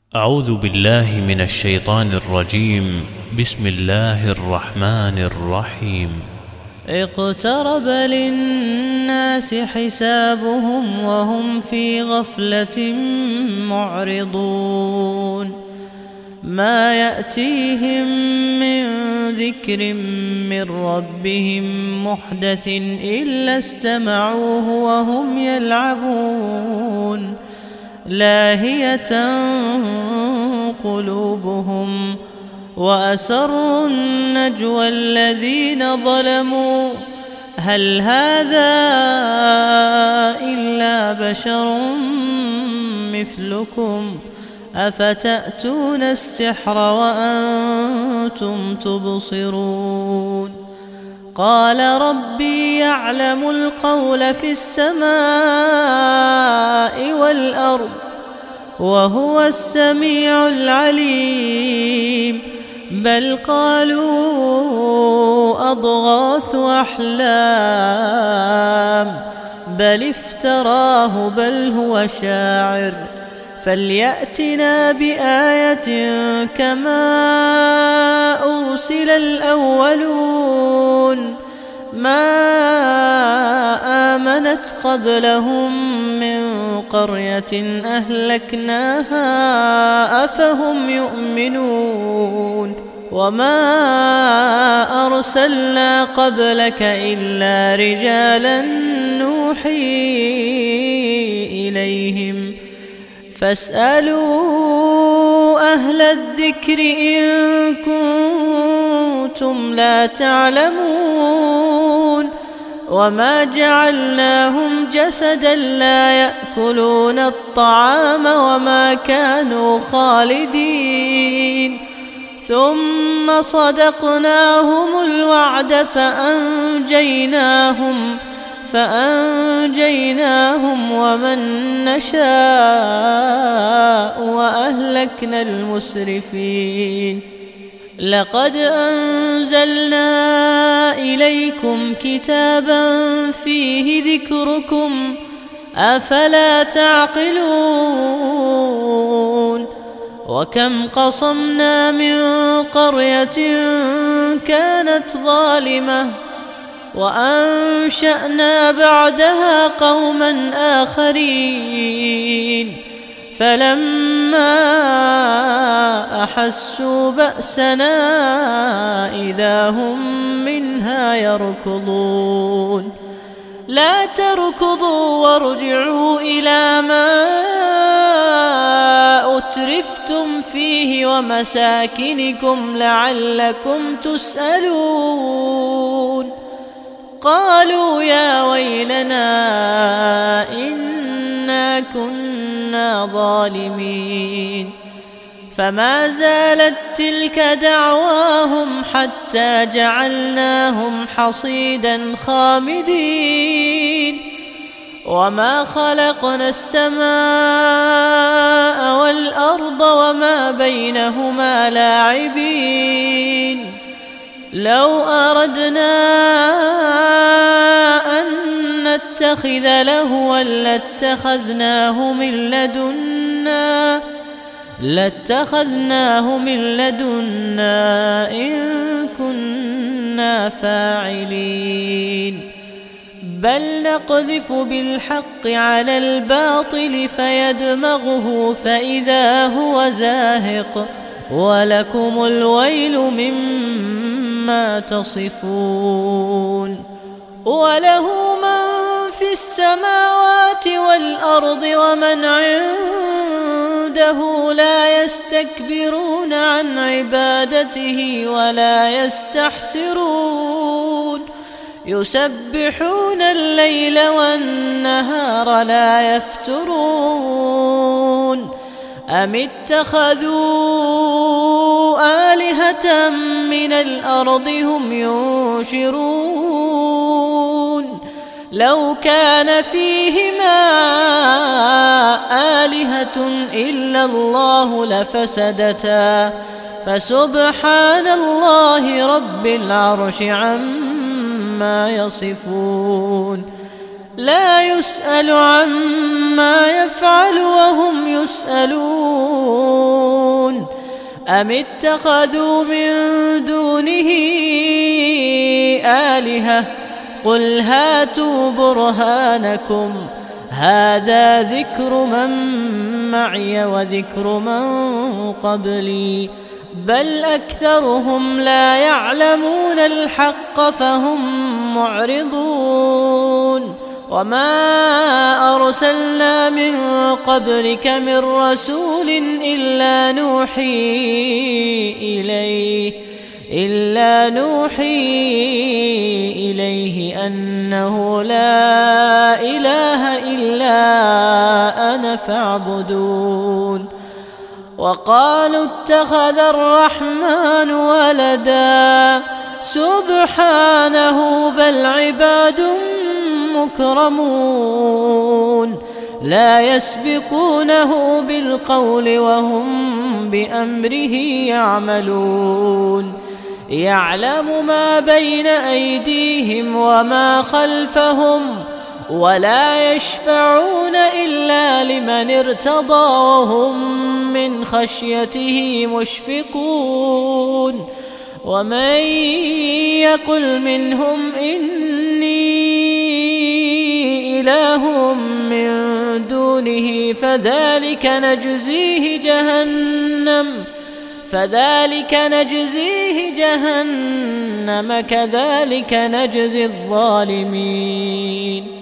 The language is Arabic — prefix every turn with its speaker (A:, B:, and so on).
A: أعوذ بالله من الشيطان الرجيم. بسم الله الرحمن الرحيم.
B: اقترب للناس حسابهم وهم في غفلة معرضون ما يأتيهم من ذكر من ربهم محدث إلا استمعوه وهم يلعبون لاهية قلوبهم وأسروا النجوى الذين ظلموا هل هذا إلا بشر مثلكم أفتأتون السحر وأنتم تبصرون قال ربي يعلم القول في السماء والأرض وهو السميع العليم بل قالوا أضغاث أحلام بل افتراه بل هو شاعر فليأتنا بآية كما أرسل الأولون ما آمنت قبلهم من قرية أهلكناها أفهم يؤمنون وما أرسلنا قبلك إلا رجالا نوحي إليهم فاسألوا أهل الذكر إن كنتم لا تعلمون وما جعلناهم جسدا لا يأكلون الطعام وما كانوا خالدين ثم صدقناهم الوعد فأنجيناهم ومن نشاء وأهلكنا المسرفين لقد أنزلنا إليكم كتابا فيه ذكركم أفلا تعقلون وكم قصمنا من قرية كانت ظالمة وأنشأنا بعدها قوما آخرين فلما أحسوا بأسنا إذا هم منها يركضون لا تركضوا وارجعوا إلى ما أترفتم فيه ومساكنكم لعلكم تسألون قالوا يا ويلنا إنا كنا ظالمين فما زالت تلك دعواهم حتى جعلناهم حصيدا خامدين وما خلقنا السماء والأرض وما بينهما لاعبين لو أردنا أن نتخذ لهوا لاتخذناه من لدنا إن كنا فاعلين بل نقذف بالحق على الباطل فيدمغه فإذا هو زاهق ولكم الويل مما تصفون وله من في السماوات والأرض ومن عنده لا يستكبرون عن عبادته ولا يستحسرون يسبحون الليل والنهار لا يفترون أم اتخذوا آلهة من الأرض هم ينشرون لو كان فيهما آلهة إلا الله لفسدتا فسبحان الله رب العرش عما يصفون لا يسأل عما يفعل وهم يسألون أم اتخذوا من دونه آلهة قل هاتوا برهانكم هذا ذكر من معي وذكر من قبلي بل أكثرهم لا يعلمون الحق فهم معرضون وما أرسلنا من قبلك من رسول إلا نوحي إليه أنه لا إله إلا أنا فاعبدون وقالوا اتخذ الرحمن ولدا سبحانه بل عباد مكرمون لا يسبقونه بالقول وهم بأمره يعملون يعلم ما بين أيديهم وما خلفهم ولا يشفعون إلا لمن ارتضى وهم من خشيته مشفقون ومن يقل منهم إني إله من دونه فذلك نجزيه جهنم كذلك نجزي الظالمين